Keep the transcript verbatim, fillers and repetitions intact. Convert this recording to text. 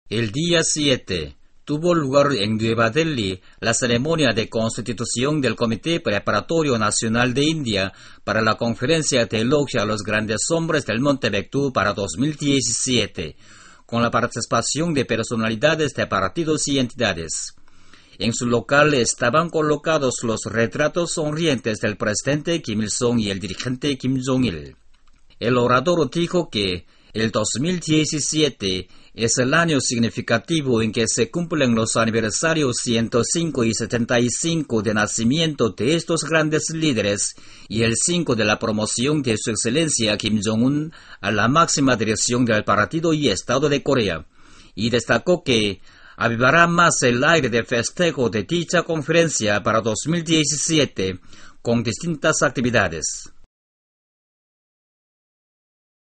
El día siete tuvo lugar en Nueva Delhi la ceremonia de constitución del Comité Preparatorio Nacional de India para la Conferencia Teológica a los Grandes Hombres del Monte Baekdu para dos mil diecisiete, con la participación de personalidades de partidos y entidades. En su local estaban colocados los retratos sonrientes del presidente Kim Il-sung y el dirigente Kim Jong-il. El orador dijo que el dos mil diecisiete es el año significativo en que se cumplen los aniversarios ciento cinco y setenta y cinco de nacimiento de estos grandes líderes y el cinco de la promoción de su excelencia Kim Jong-un a la máxima dirección del Partido y Estado de Corea, y destacó que avivará más el aire de festejo de dicha conferencia para dos mil diecisiete con distintas actividades.